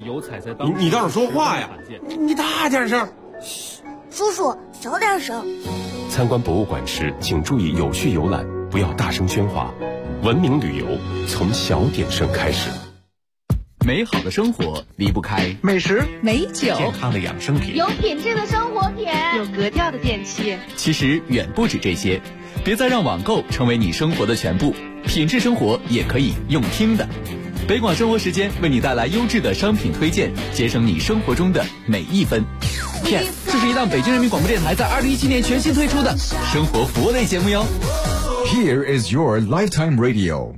有彩色你倒是说话呀！你大点声。 叔叔，小点声。 参观博物馆时，请注意有序游览，不要大声喧哗。文明旅游从小点声开始。 美好的生活离不开美食、 美酒、 健康的养生品、 有品质的生活品、 有格调的电器。 其实远不止这些，别再让网购成为你生活的全部，品质生活也可以用听的。北广生活时间为你带来优质的商品推荐，节省你生活中的每一分。Yes， 这是一档北京人民广播电台在2017年全新推出的生活服务类节目哟。 Here is your lifetime radio。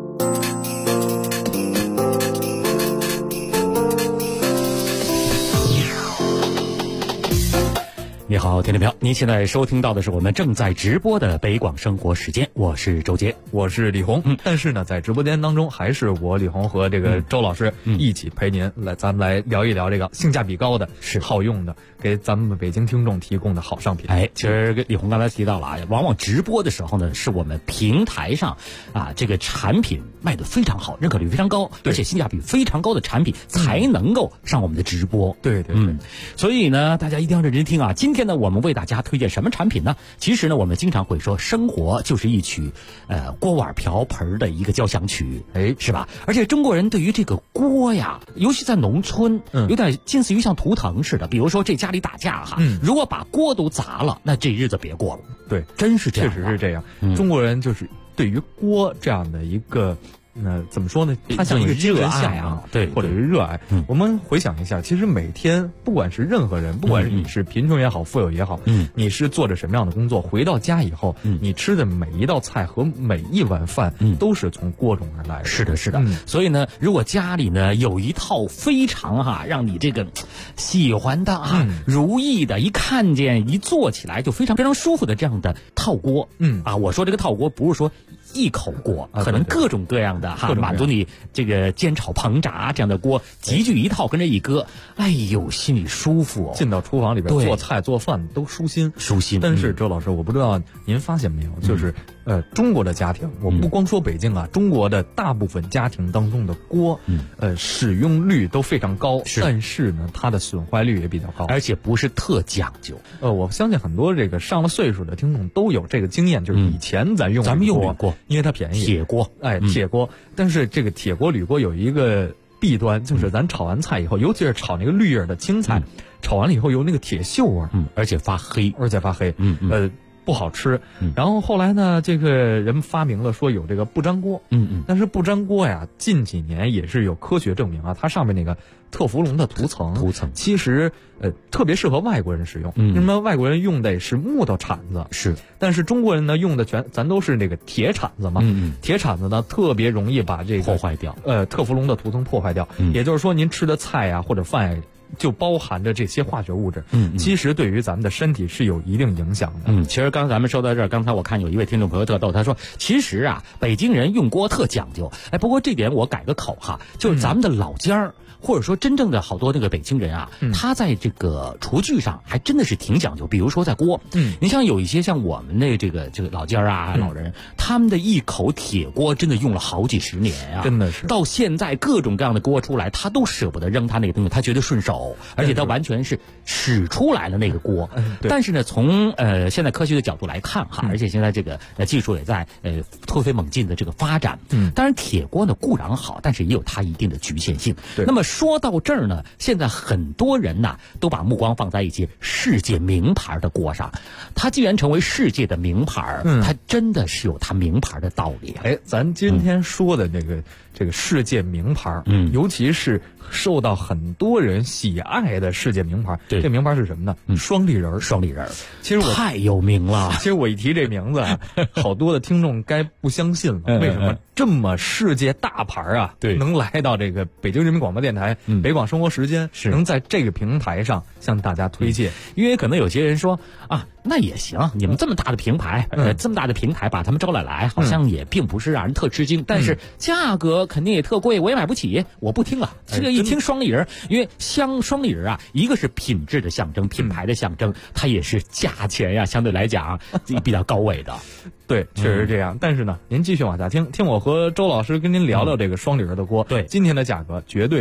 你好，听众朋友，您现在收听到的是我们正在直播的北广生活时间，我是周杰， 我是李红。但是呢，在直播间当中，还是我李红和这个周老师一起陪您来，咱们来聊一聊这个性价比高的、是好用的，给咱们北京听众提供的好商品。 其实李红刚才提到了啊，往往直播的时候呢，是我们平台上啊这个产品卖得非常好，认可率非常高，而且性价比非常高的产品才能够上我们的直播。 对， 所以呢，大家一定要认真听啊。今天呢，我们为大家推荐什么产品呢？其实呢，我们经常会说，生活就是一曲锅碗瓢盆的一个交响曲，是吧？而且中国人对于这个锅呀，尤其在农村，有点近似于像图腾似的。比如说这家里打架哈，如果把锅都砸了，那这日子别过了。 对， 真是这样， 确实是这样。中国人就是对于锅这样的一个。怎么说呢？它像一个精神向往， 对， 或者是热爱。我们回想一下，其实每天，不管是任何人，不管是你是贫穷也好，富有也好，你是做着什么样的工作，回到家以后，你吃的每一道菜和每一碗饭，都是从锅中而来的。 是的，是的。所以呢，如果家里呢有一套非常让你这个喜欢的如意的，一看见一做起来就非常非常舒服的这样的套锅，我说这个套锅不是说一口锅，可能各种各样的满足你这个煎炒烹炸这样的锅集聚一套，跟着一搁，哎呦，心里舒服哦。 进到厨房里边做菜做饭都舒心。但是周老师，我不知道您发现没有，就是中国的家庭，我不光说北京啊，中国的大部分家庭当中的锅，使用率都非常高，但是呢，它的损坏率也比较高， 而且不是特讲究。 我相信很多这个上了岁数的听众都有这个经验，就是以前咱们用铝锅，因为它便宜， 铁锅， 铁锅。但是这个铁锅铝锅有一个弊端，就是咱炒完菜以后，尤其是炒那个绿叶的青菜，炒完了以后有那个铁锈味， 而且发黑， 不好吃。然后后来呢，这个人发明了说有这个不粘锅，但是不粘锅呀，近几年也是有科学证明啊，它上面那个特氟龙的涂层其实特别适合外国人使用。那么外国人用的是木头铲子，但是中国人呢用的咱都是那个铁铲子嘛。铁铲子呢特别容易把这个破坏掉， 特氟龙的涂层破坏掉。也就是说，您吃的菜呀或者饭呀，就包含着这些化学物质，其实对于咱们的身体是有一定影响的。 其实刚才咱们说到这儿，刚才我看有一位听众朋友特逗，他说其实啊，北京人用锅特讲究。不过这点我改个口哈，就是咱们的老家儿，或者说真正的好多那个北京人啊，他在这个厨具上还真的是挺讲究。比如说在锅，你像有一些像我们的这个老家啊，老人，他们的一口铁锅真的用了好几十年啊， 真的是到现在各种各样的锅出来，他都舍不得扔他那个东西，他觉得顺手，而且他完全是使出来了那个锅。但是呢，从现在科学的角度来看哈，而且现在这个技术也在突飞猛进的这个发展。当然铁锅呢固然好，但是也有它一定的局限性。那么说到这儿呢，现在很多人呢都把目光放在一些世界名牌的锅上。它既然成为世界的名牌，它真的是有它名牌的道理。 咱今天说的这个世界名牌，尤其是受到很多人喜爱的世界名牌，这名牌是什么呢？双立人。其实我太有名了。 其实我一提这名字啊，好多的听众该不相信了。为什么这么世界大牌啊，能来到这个北京人民广播电台北广生活时间，能在这个平台上向大家推荐？ 因为可能有些人说啊，那也行，你们这么大的平台，这么大的平台把他们招来，好像也并不是让人特吃惊，但是价格肯定也特贵，我也买不起，我不听了。这个一听双立人，因为双立人啊，一个是品质的象征，品牌的象征，它也是价钱呀，相对来讲比较高位的。 对，确实是这样。但是呢，您继续往下听我和周老师跟您聊聊这个双立人的锅。 对， 今天的价格绝对是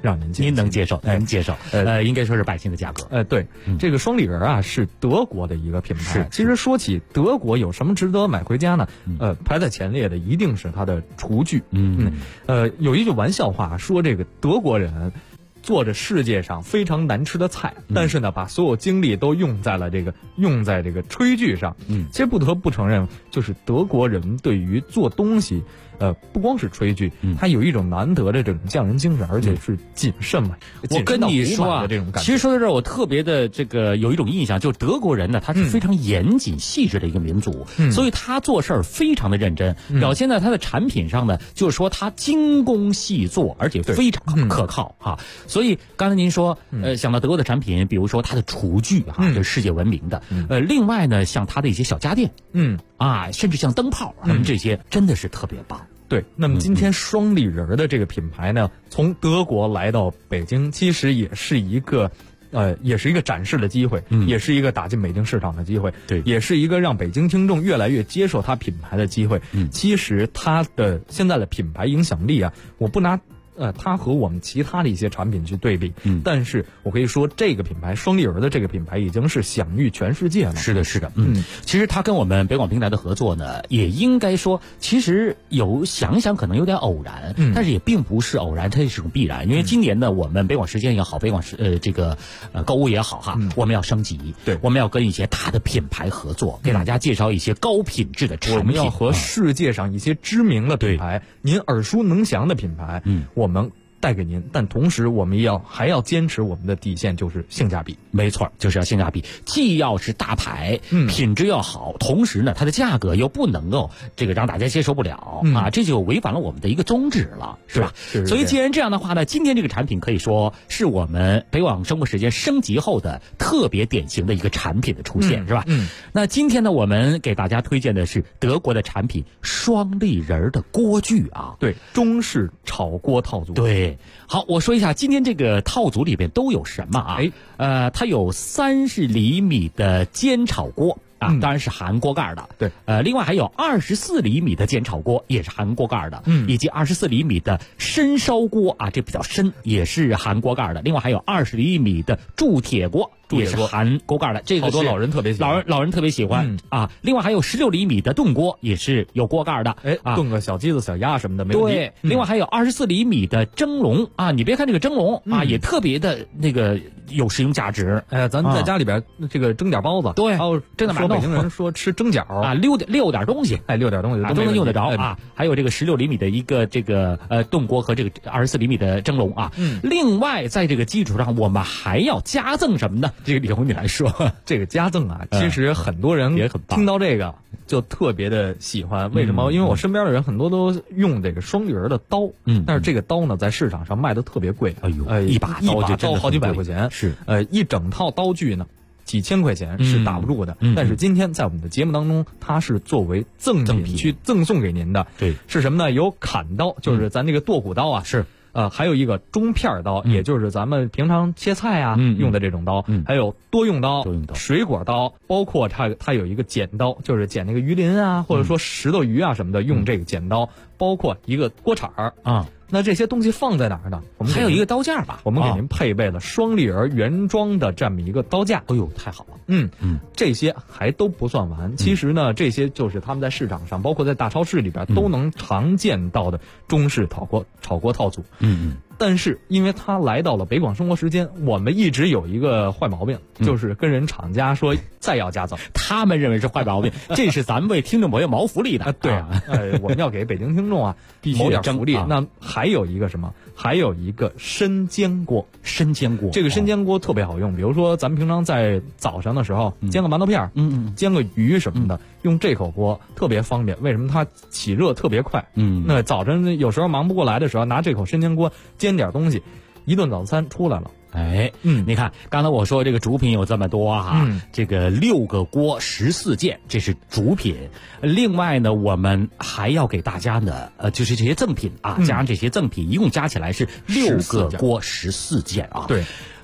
让您您能接受，能接受，应该说是百姓的价格。 对，这个双立人啊是德国的一个品牌。其实说起德国有什么值得买回家呢？排在前列的一定是它的厨具。有一句玩笑话说，这个德国人做着世界上非常难吃的菜，但是呢，把所有精力都用在这个炊具上。其实不得不承认，就是德国人对于做东西，不光是炊具，他有一种难得的这种匠人精神，而且是谨慎嘛。 我跟你说啊，其实说到这儿，我特别的有一种印象，就是德国人呢，他是非常严谨细致的一个民族，所以他做事儿非常的认真，表现在他的产品上呢，就是说他精工细作，而且非常可靠哈。所以刚才您说，想到德国的产品，比如说它的厨具哈，这是世界闻名的。另外呢，像它的一些小家电，甚至像灯泡什么这些，真的是特别棒。 对，那么今天双立人的这个品牌呢，从德国来到北京，其实也是一个展示的机会，也是一个打进北京市场的机会， 对， 也是一个让北京听众越来越接受它品牌的机会。其实它的现在的品牌影响力啊，我不拿它和我们其他的一些产品去对比，但是我可以说这个品牌双立人的这个品牌已经是享誉全世界了。 是的，是的，其实它跟我们北广平台的合作呢，也应该说，其实想想可能有点偶然，但是也并不是偶然，它是种必然。因为今年呢，我们北广时间也好，北广购物也好哈，我们要升级， 对， 我们要跟一些大的品牌合作，给大家介绍一些高品质的产品。 我们要和世界上一些知名的品牌，您耳熟能详的品牌，我们带给您，但同时我们还要坚持我们的底线，就是性价比。 没错，就是要性价比，既要是大牌，品质要好，同时呢，它的价格又不能够让大家接受不了啊，这就违反了我们的一个宗旨了，是吧？所以既然这样的话呢，今天这个产品可以说是我们北广生活时间升级后的特别典型的一个产品的出现，是吧？那今天呢，我们给大家推荐的是德国的产品双立人的锅具啊， 对，中式炒锅套组， 对。好，我说一下今天这个套组里边都有什么啊？它有30厘米的煎炒锅啊，当然是含锅盖的。 对， 另外还有24厘米的煎炒锅，也是含锅盖的。以及24厘米的深烧锅啊，这比较深，也是含锅盖的。另外还有20厘米的铸铁锅。也是含锅盖的，这个好多老人特别喜欢， 老人特别喜欢啊。另外还有16厘米的炖锅，也是有锅盖的， 炖个小鸡子、小鸭什么的没问题。 对，另外还有24厘米的蒸笼啊，你别看这个蒸笼啊，也特别的有实用价值。 咱们在家里边蒸点包子， 对， 还有蒸点馒头。 北京人说吃蒸饺啊，溜点东西， 溜点东西都能用得着啊。还有这个16厘米的一个炖锅和这个24厘米的蒸笼啊。另外在这个基础上，我们还要加赠什么呢？这个李红你来说。 这个加赠啊，其实很多人也很听到这个就特别的喜欢。为什么？因为我身边的人很多都用这个双立人的刀，但是这个刀呢，在市场上卖的特别贵。 哎呦，一把刀好几百块钱， 是一整套刀具呢，几千块钱是打不住的。但是今天在我们的节目当中，它是作为赠品去赠送给您的。 对， 是什么呢？有砍刀，就是咱这个剁骨刀啊， 是。 还有一个中片刀，也就是咱们平常切菜啊用的这种刀，还有多用刀、水果刀，包括它有一个剪刀，就是剪那个鱼鳞啊，或者说石头鱼啊什么的，用这个剪刀，包括一个锅铲啊。那这些东西放在哪儿呢？我们还有一个刀架吧， 我们给您配备了双立人原装的这么一个刀架。 哎呦，太好了！ 这些还都不算完。其实呢，这些就是他们在市场上，包括在大超市里边都能常见到的中式炒锅套组。但是因为它来到了北广生活时间，我们一直有一个坏毛病，就是跟人厂家说再要加赠， 他们认为是坏毛病，这是咱们为听众朋友谋福利的。 对啊，我们要给北京听众啊谋点福利。那还有一个什么？还有一个深煎锅。这个深煎锅特别好用，比如说咱们平常在早上的时候煎个馒头片，煎个鱼什么的，用这口锅特别方便。为什么？它起热特别快。那早晨有时候忙不过来的时候，拿这口深煎锅煎点东西，一顿早餐出来了。 你看刚才我说这个主品有这么多哈，这个6个锅14件，这是主品。另外呢，我们还要给大家呢，就是这些赠品啊，加上这些赠品，一共加起来是6个锅14件啊。 对。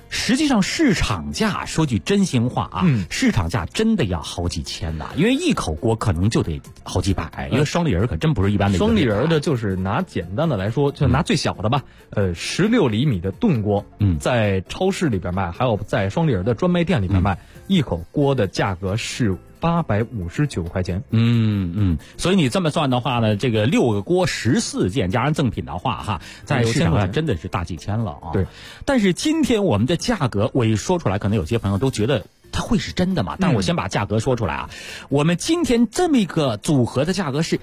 实际上市场价说句真心话啊，市场价真的要好几千呐，因为一口锅可能就得好几百，因为双立人可真不是一般的。 双立人的就是拿简单的来说，就拿最小的吧，16厘米的炖锅，在超市里边卖，还有在双立人的专卖店里边卖，一口锅的价格是859块钱。 所以你这么算的话呢，这个6个锅14件加上赠品的话哈，在市场上真的是大几千了啊。 对， 但是今天我们的价格，我一说出来，可能有些朋友都觉得它会是真的嘛？但我先把价格说出来啊。我们今天这么一个组合的价格是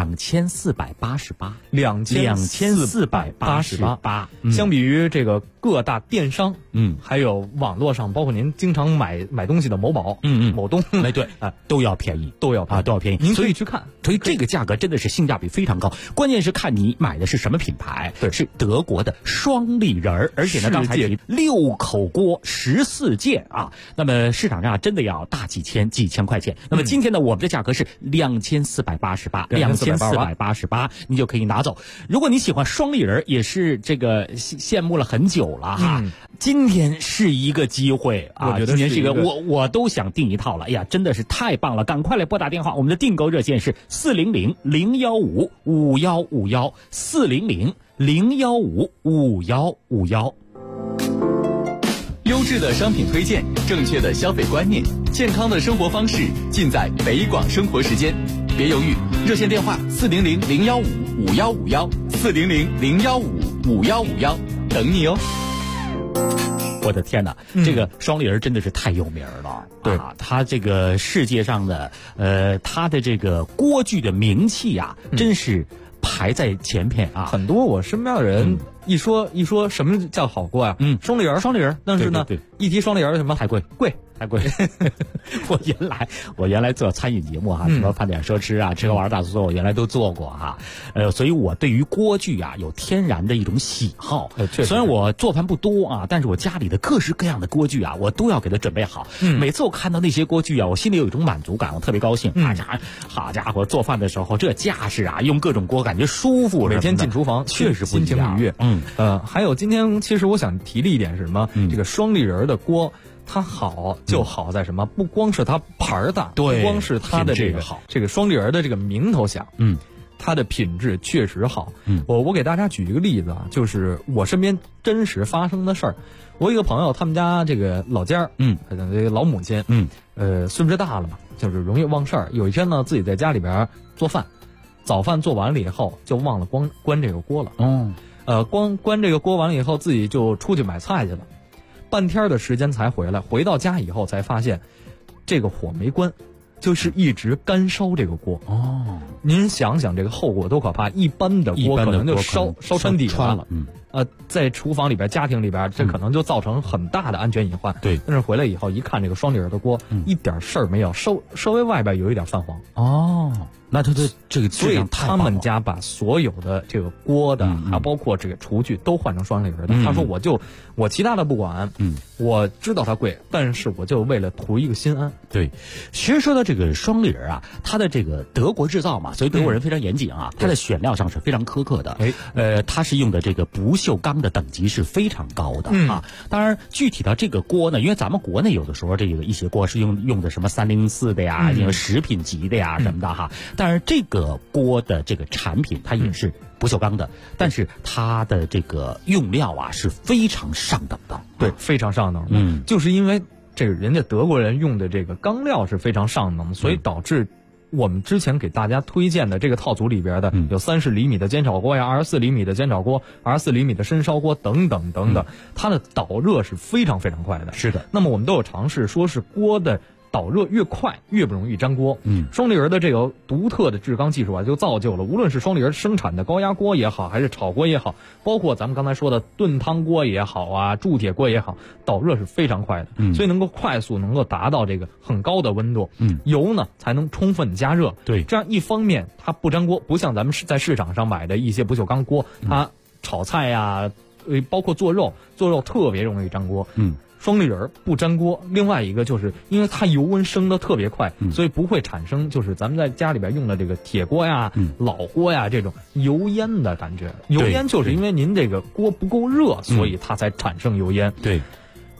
2488，2488。 相比于这个各大电商，还有网络上，包括您经常买东西的某宝，某东， 哎对啊，都要便宜，都要便宜。 您可以去看， 所以这个价格真的是性价比非常高。关键是看你买的是什么品牌， 对， 是德国的双立人，而且呢，刚才提6口锅14件啊，那么市场价真的要大几千块钱。那么今天呢，我们的价格是2488，你就可以拿走。如果你喜欢双立人，也是这个羡慕了很久了哈。今天是一个机会啊！ 我觉得今天是一个我都想订一套了。哎呀，真的是太棒了！赶快来拨打电话，我们的订购热线是400-015-5151，400-015-5151。 优质的商品推荐，正确的消费观念，健康的生活方式，尽在北广生活时间。别犹豫，热线电话400-015-5151，400-015-5151，等你哦。 我的天哪，这个双立人真的是太有名了。 对啊，他这个世界上的他的这个锅具的名气啊，真是排在前面啊。 很多我身边的人一说什么叫好锅啊，双立人，但是呢， 对， 一提双立人什么太贵。我原来做餐饮节目哈，什么饭点说吃啊，吃喝玩大做，我原来都做过哈。所以我对于锅具啊有天然的一种喜好。虽然我做饭不多啊，但是我家里的各式各样的锅具啊，我都要给它准备好。每次我看到那些锅具啊，我心里有一种满足感，我特别高兴。好家伙，做饭的时候这架势啊，用各种锅感觉舒服。 每天进厨房确实不一样， 心情愉悦。还有今天其实我想提的一点是什么？这个双立人的锅。它好就好在什么？不光是它牌儿大， 对， 不光是它的这个双立人的这个名头响，它的品质确实好。我给大家举一个例子啊，就是我身边真实发生的事儿。我有一个朋友，他们家这个老家儿，这个老母亲，岁数大了嘛，就是容易忘事儿。有一天呢，自己在家里边做饭，早饭做完了以后，就忘了关这个锅了。关这个锅完了以后，自己就出去买菜去了。半天的时间才回来，回到家以后才发现，这个火没关，就是一直干烧这个锅。您想想这个后果多可怕！一般的锅可能就烧穿底了。在厨房里边、家庭里边，这可能就造成很大的安全隐患。 对， 但是回来以后一看，这个双立人的锅，一点事儿没有，稍微外边有一点泛黄。 那它的这个所以他们家把所有的这个锅的，还包括这个厨具都换成双立人的。他说我其他的不管，我知道它贵，但是我就为了图一个心安。 对，其实说到这个双立人啊，它的这个德国制造嘛，所以德国人非常严谨啊，它的选料上是非常苛刻的。它是用的这个不锈钢的等级是非常高的啊。当然，具体到这个锅呢，因为咱们国内有的时候这个一些锅是用的什么304的呀，食品级的呀什么的哈。当然，这个锅的这个产品它也是不锈钢的，但是它的这个用料啊是非常上等的。 对，非常上等。就是因为这个人家德国人用的这个钢料是非常上等，所以导致我们之前给大家推荐的这个套组里边的有30厘米的煎炒锅呀，24厘米的煎炒锅，24厘米的深烧锅等等等等，它的导热是非常非常快的。 是的。 那么我们都有尝试，说是锅的导热越快越不容易粘锅。双立人的这个独特的制钢技术啊，就造就了无论是双立人生产的高压锅也好，还是炒锅也好，包括咱们刚才说的炖汤锅也好啊，铸铁锅也好，导热是非常快的。所以能够快速能够达到这个很高的温度。油呢才能充分加热。 对， 这样一方面它不粘锅，不像咱们在市场上买的一些不锈钢锅，它炒菜呀，包括做肉特别容易粘锅。双立人不粘锅，另外一个就是因为它油温升得特别快，所以不会产生就是咱们在家里边用的这个铁锅呀、老锅呀这种油烟的感觉。油烟就是因为您这个锅不够热，所以它才产生油烟。 对，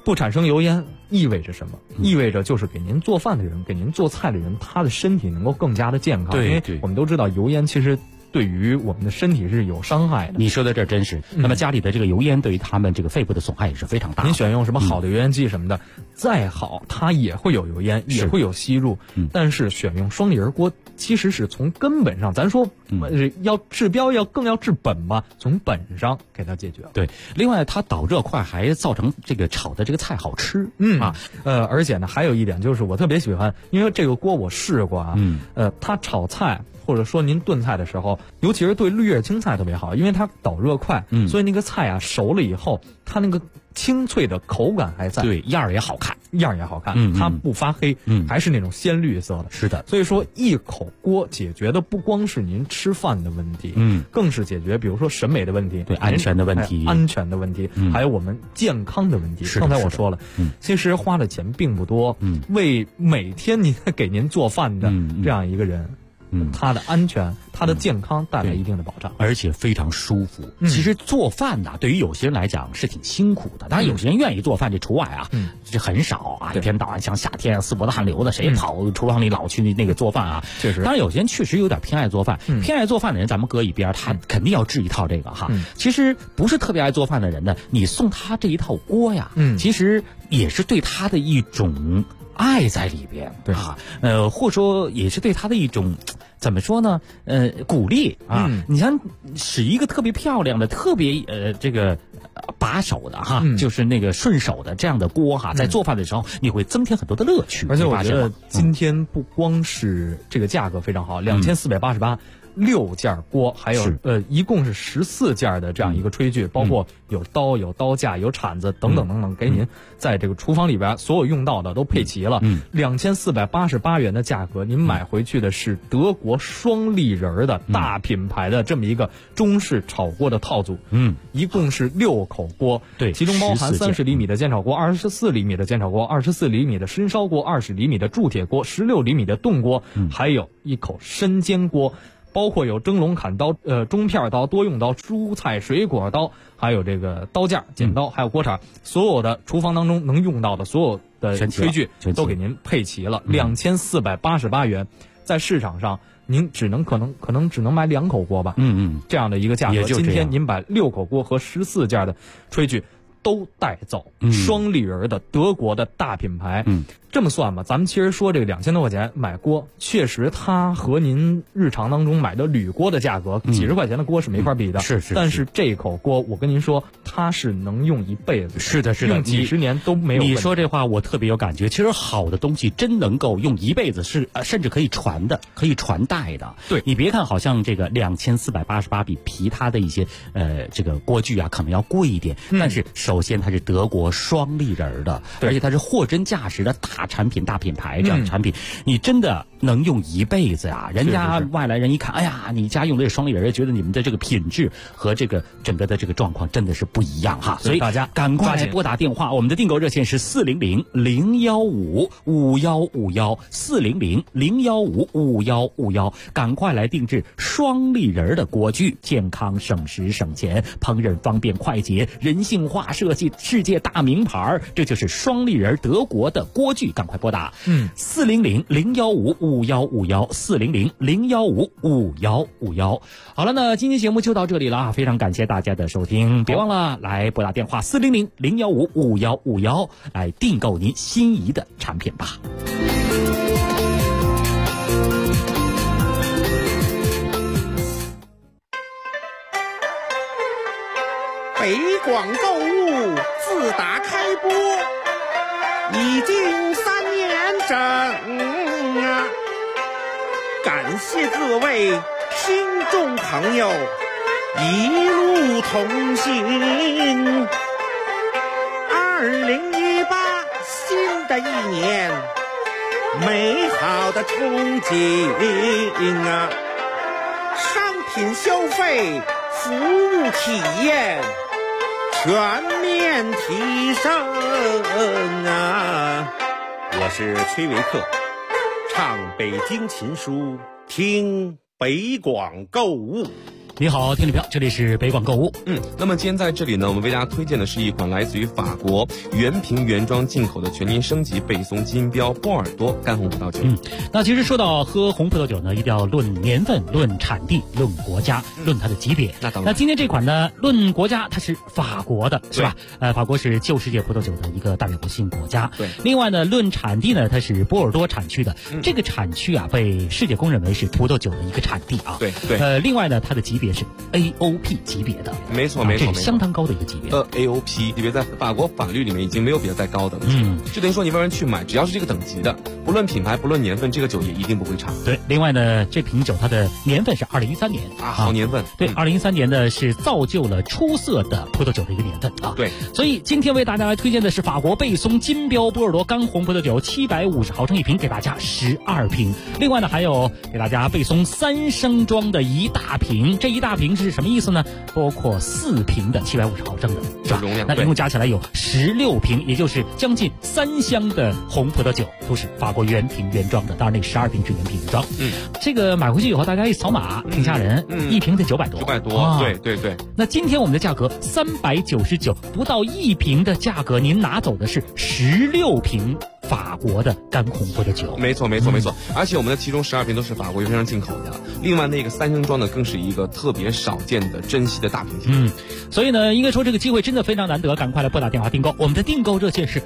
不产生油烟意味着什么？意味着就是给您做饭的人，给您做菜的人，他的身体能够更加的健康。 对， 因为我们都知道油烟其实对于我们的身体是有伤害的。 你说的这真是。那么家里的这个油烟对于他们这个肺部的损害也是非常大的。 您选用什么好的油烟机什么的，再好它也会有油烟，也会有吸入。但是选用双离儿锅，其实是从根本上，咱说要治标更要治本嘛，从本上给它解决。 对，另外它导热快，还造成这个炒的这个菜好吃。 而且呢，还有一点就是我特别喜欢，因为这个锅我试过啊。它炒菜或者说您炖菜的时候，尤其是对绿叶青菜特别好，因为它导热快，所以那个菜啊熟了以后，它那个清脆的口感还在， 对，样儿也好看， 它不发黑，还是那种鲜绿色的。 是的， 所以说一口锅解决的不光是您吃饭的问题，更是解决比如说审美的问题， 对，安全的问题， 还有我们健康的问题。刚才我说了，其实花的钱并不多，为每天您给您做饭的这样一个人。他的安全、他的健康带来一定的保障， 而且非常舒服。其实做饭呢，对于有些人来讲是挺辛苦的，当然有些人愿意做饭，这除外啊，这很少啊。一天到晚像夏天四脖子汗流的，谁跑厨房里老去那个做饭啊？ 确实， 当然有些人确实有点偏爱做饭，偏爱做饭的人咱们搁一边，他肯定要治一套这个哈。其实不是特别爱做饭的人呢，你送他这一套锅呀，其实也是对他的一种爱在里边， 对啊，或者说也是对他的一种怎么说呢？鼓励啊！你像使一个特别漂亮的、特别这个把手的哈，就是那个顺手的这样的锅哈，在做饭的时候你会增添很多的乐趣。 而且我觉得今天不光是这个价格非常好，2488。6件锅，还有一共是14件的这样一个炊具，包括有刀、有刀架、有铲子等等等等，给您在这个厨房里边所有用到的都配齐了。2488元的价格，您买回去的是德国双立人的大品牌的这么一个中式炒锅的套组。一共是6口锅， 对， 其中包含30厘米的煎炒锅、24厘米的煎炒锅、24厘米的深烧锅、20厘米的铸铁锅、16厘米的炖锅，还有一口深煎锅。包括有蒸笼、砍刀、中片刀、多用刀、蔬菜水果刀，还有这个刀架、剪刀，还有锅铲，所有的厨房当中能用到的所有的炊具都给您配齐了。2488元，在市场上您可能只能买2口锅吧。这样的一个价格，今天您把6口锅和14件的炊具都带走，双立人的德国的大品牌。这么算吧，咱们其实说这个2000多块钱买锅，确实它和您日常当中买的铝锅的价格，几十块钱的锅是没法比的。 是。 但是这口锅，我跟您说，它是能用一辈子。 是的， 用几十年都没有问题。 你说这话我特别有感觉。其实好的东西真能够用一辈子，甚至可以传的，可以传代的。 对， 你别看好像这个2488比其他的一些这个锅具啊可能要贵一点，但是首先它是德国双立人的，而且它是货真价实的大产品、大品牌这样的产品，你真的能用一辈子啊！人家外来人一看，哎呀，你家用的是双立人，觉得你们的这个品质和这个整个的这个状况真的是不一样哈。所以大家赶快拨打电话，我们的订购热线是400-015-5151，400-015-5151，赶快来定制双立人的锅具，健康省时省钱，烹饪方便快捷，人性化设计，世界大名牌，这就是双立人德国的锅具，赶快拨打400-015-5151，400-015-5151。好了，那今天节目就到这里了啊，非常感谢大家的收听，别忘了来拨打电话400-015-5151来订购您心仪的产品吧。 北广购物自打开播已经3年整啊，感谢各位听众朋友一路同行。2018新的一年，美好的憧憬啊，商品消费、服务体验全面提升啊！我是崔维克，唱北京琴书，听北广购物。 你好，听众朋友，这里是北广购物。 那么今天在这里呢，我们为大家推荐的是一款来自于法国原瓶原装进口的全年升级贝松金标波尔多干红葡萄酒。 那其实说到喝红葡萄酒呢，一定要论年份、论产地、论国家、论它的级别。 那当然。 那今天这款呢，论国家它是法国的，是吧？法国是旧世界葡萄酒的一个代表性国家。 对。 另外呢，论产地呢，它是波尔多产区的。这个产区啊，被世界公认为是葡萄酒的一个产地啊。 对对。 另外呢，它的级别是 AOP 级别的。 没错。 这是相当高的一个级别。 AOP 级别在法国法律里面已经没有比它再高的了。就等于说你外人去买，只要是这个等级的，不论品牌不论年份，这个酒也一定不会差。 对。另外呢，这瓶酒它的年份是2013年啊，好年份。 对，2013年呢是造就了出色的葡萄酒的一个年份啊。 对。 所以今天为大家来推荐的是法国贝松金标波尔多干红葡萄酒，750毫升一瓶，给大家12瓶。另外呢，还有给大家贝松3升装的一大瓶，这一大瓶是什么意思呢？包括4瓶的750毫升的，是吧？ 容量。 那一共加起来有16瓶，也就是将近3箱的红葡萄酒，都是法国原瓶原装的。当然，那12瓶是原瓶原装。这个买回去以后，大家一扫码，挺吓人，一瓶得900多。 900多，对。 那今天我们的价格399，不到1瓶的价格，您拿走的是16瓶法国的干红葡萄酒。 没错。而且我们的其中12瓶都是法国原装进口的。另外那个3升装的更是一个特别少见的珍惜的大瓶酒。 所以呢，应该说这个机会真的非常难得，赶快来拨打电话订购。我们的订购热线是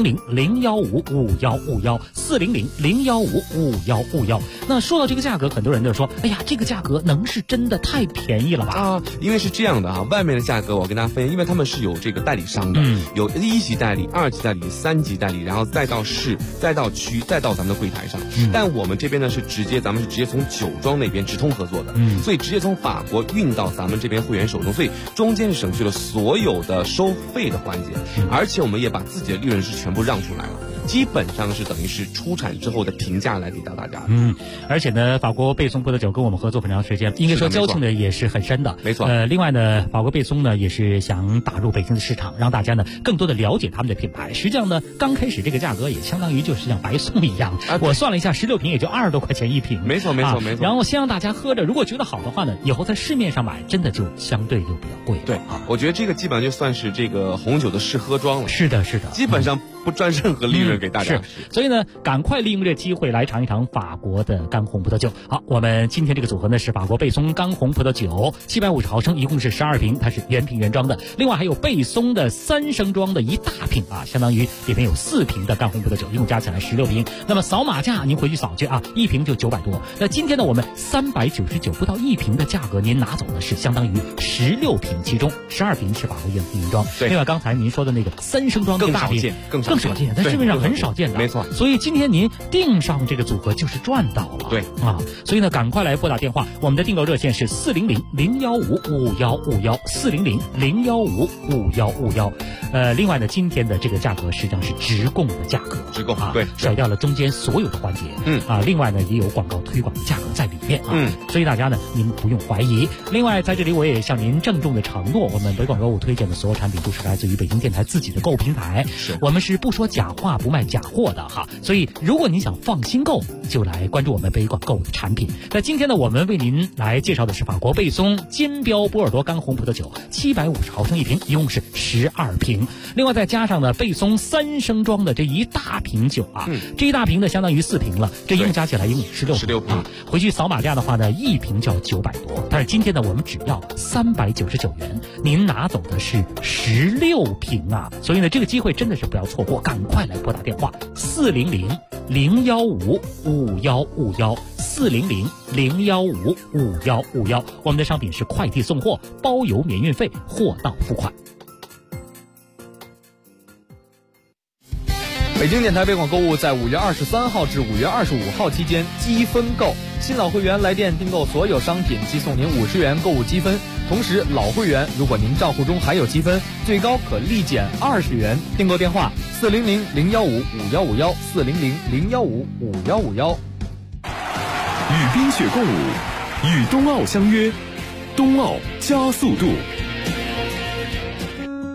400-015-5151，400-015-5151。那说到这个价格，很多人就说，哎呀，这个价格能是真的太便宜了吧？ 因为是这样的啊，外面的价格我跟大家分析，因为他们是有这个代理商的，有1级代理、2级代理、3级代理，然后再到市、再到区、再到咱们的柜台上。但我们这边呢咱们是直接从酒庄那边直通合作的，所以直接从法国运到咱们这边会员手中，所以中间是省去了所有的收费的环节，而且我们也把自己的利润是全部让出来了。基本上是等于是出产之后的评价来给到大家。 而且呢，法国贝松葡萄酒跟我们合作很长时间，应该说交情呢也是很深的。 没错。 另外呢，法国贝松呢也是想打入北京的市场，让大家呢更多的了解他们的品牌。实际上呢，刚开始这个价格也相当于就是像白送一样。我算了一下，16瓶也就20多块钱一瓶。 没错。 然后先让大家喝着，如果觉得好的话呢，以后在市面上买真的就相对就比较贵。 对，我觉得这个基本上就算是这个红酒的试喝装了。 是的。 基本上不赚任何利润给大家。 所以呢，赶快利用这机会来尝一尝法国的干红葡萄酒。好，我们今天这个组合呢是法国贝松干红葡萄酒，750毫升，一共是12瓶，它是原瓶原装的。另外还有贝松的3升装的一大瓶啊，相当于里面有4瓶的干红葡萄酒，一共加起来16瓶。那么扫码价您回去扫去啊，一瓶就900多。那今天呢，我们399不到1瓶的价格，您拿走的是相当于16瓶，其中12瓶是法国原瓶原装。 对。 另外刚才您说的那个3升装的大瓶更少见，在市面上很少见的。 没错。 所以今天您订上这个组合就是赚到了。 对所以呢，赶快来拨打电话，我们的订购热线是400-015-5151，400-015-5151。另外呢，今天的这个价格实际上是直供的价格， 对， 甩掉了中间所有的环节。另外呢，也有广告推广的价格在里面啊。所以大家呢，您不用怀疑。另外，在这里我也向您郑重的承诺，我们北广购物推荐的所有产品都是来自于北京电台自己的购物平台，我们是不说假话不卖假货的哈。所以如果您想放心购，就来关注我们北广购物的产品。那今天呢，我们为您来介绍的是法国贝松金标波尔多干红葡萄酒，750毫升一瓶，一共是12瓶。另外再加上呢贝松3升装的这一大瓶酒啊，这一大瓶呢相当于4瓶了，这一共加起来一共16瓶啊。回去扫码价的话呢，一瓶就要900多，但是今天呢我们只要399元，您拿走的是16瓶啊。所以呢，这个机会真的是不要错过，赶快来拨打电话400-015-5151，400-015-5151。我们的商品是快递送货，包邮免运费，货到付款。 北京电台北广购物在5月23号至5月25号期间积分购，新老会员来电订购所有商品即送您50元购物积分，同时老会员如果您账户中还有积分，最高可立减20元。订购电话400-015-5151，400-015-5151。 与冰雪共舞，与冬奥相约，冬奥加速度。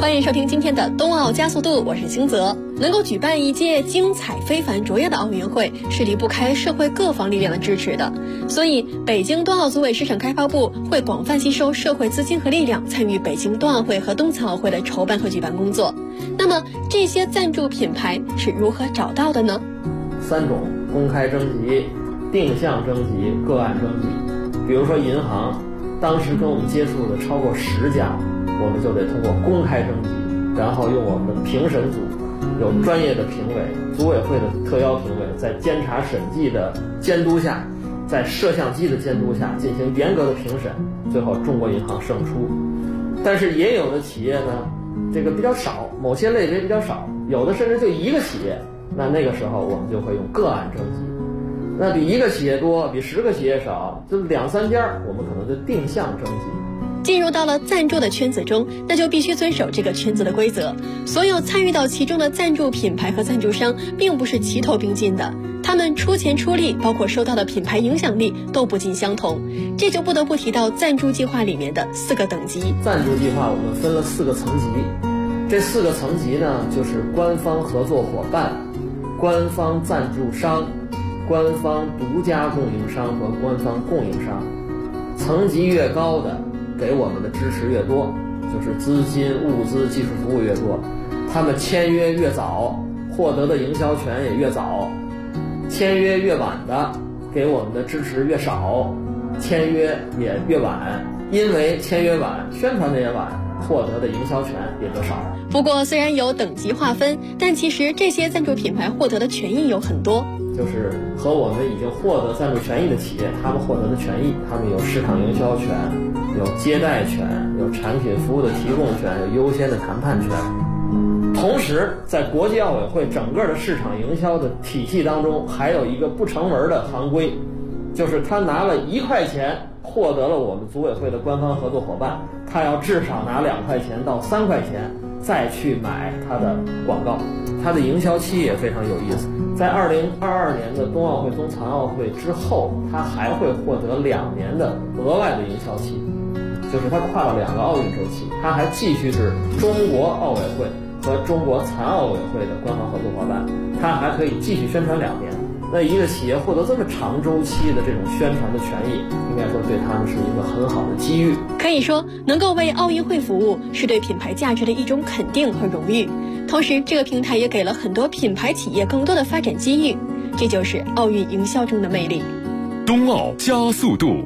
欢迎收听今天的冬奥加速度，我是星泽。能够举办一届精彩非凡卓越的奥运会，是离不开社会各方力量的支持的。所以，北京冬奥组委市场开发部会广泛吸收社会资金和力量，参与北京冬奥会和冬残奥会的筹办和举办工作。那么，这些赞助品牌是如何找到的呢 ？3种：公开征集、定向征集、个案征集。比如说银行，当时跟我们接触的超过10家，我们就得通过公开征集，然后用我们的评审组，有专业的评委，组委会的特邀评委，在监察审计的监督下，在摄像机的监督下进行严格的评审，最后中国银行胜出。但是也有的企业呢，这个比较少，某些类别比较少，有的甚至就1个企业，那个时候我们就会用个案征集。那比1个企业多，比10个企业少，就2、3家，我们可能就定向征集。 进入到了赞助的圈子中，那就必须遵守这个圈子的规则。所有参与到其中的赞助品牌和赞助商并不是齐头并进的，他们出钱出力，包括收到的品牌影响力都不尽相同。这就不得不提到赞助计划里面的4个等级。 赞助计划我们分了4个层级，这4个层级呢，就是官方合作伙伴、官方赞助商、官方独家供应商和官方供应商。层级越高的，给我们的支持越多，就是资金、物资、技术服务越多，他们签约越早，获得的营销权也越早；签约越晚的，给我们的支持越少，签约也越晚。因为签约晚，宣传的也晚，获得的营销权也就少。 不过，虽然有等级划分，但其实这些赞助品牌获得的权益有很多。 就是和我们已经获得赞助权益的企业，他们获得的权益，他们有市场营销权，有接待权，有产品服务的提供权，有优先的谈判权。同时，在国际奥委会整个的市场营销的体系当中，还有一个不成文的行规，就是他拿了1块钱获得了我们组委会的官方合作伙伴，他要至少拿2块钱到3块钱再去买他的广告。它的营销期也非常有意思，在2022年的冬奥会、冬残奥会之后，它还会获得2年的额外的营销期，就是它跨了2个奥运周期，它还继续是中国奥委会和中国残奥委会的官方合作伙伴，它还可以继续宣传2年。那一个企业获得这么长周期的这种宣传的权益，应该说对他们是一个很好的机遇。 可以说，能够为奥运会服务，是对品牌价值的一种肯定和荣誉。同时，这个平台也给了很多品牌企业更多的发展机遇，这就是奥运营销中的魅力。 冬奥加速度。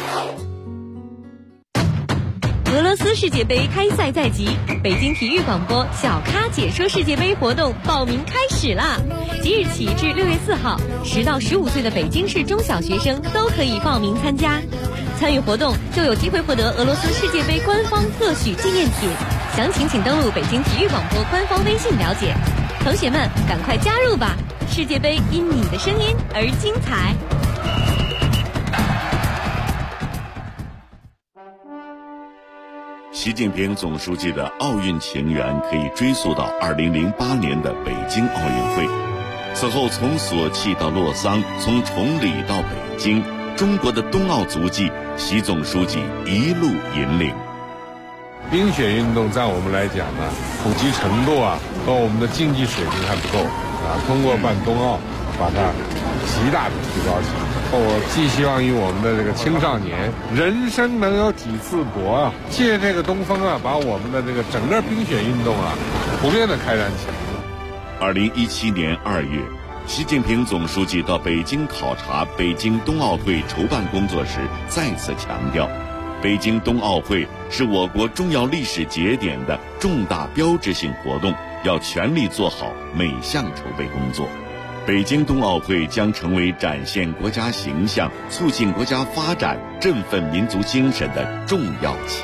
俄罗斯世界杯开赛在即，北京体育广播小咖解说世界杯活动报名开始啦！即日起至6月4号，10到15岁的北京市中小学生都可以报名参加。参与活动就有机会获得俄罗斯世界杯官方特许纪念品，详情请登录北京体育广播官方微信了解。同学们，赶快加入吧！世界杯因你的声音而精彩。 习近平总书记的奥运情缘可以追溯到2008年的北京奥运会。此后从索契到洛桑，从崇礼到北京，中国的冬奥足迹，习总书记一路引领。 冰雪运动在我们来讲呢，普及程度和我们的竞技水平还不够通过办冬奥，把它极大的提高起来。我寄希望于我们的这个青少年，人生能有几次搏借这个东风把我们的这个整个冰雪运动普遍的开展起来。 2017年2月，习近平总书记到北京考察北京冬奥会筹办工作时，再次强调，北京冬奥会是我国重要历史节点的重大标志性活动，要全力做好每项筹备工作。北京冬奥会将成为展现国家形象、促进国家发展、振奋民族精神的重要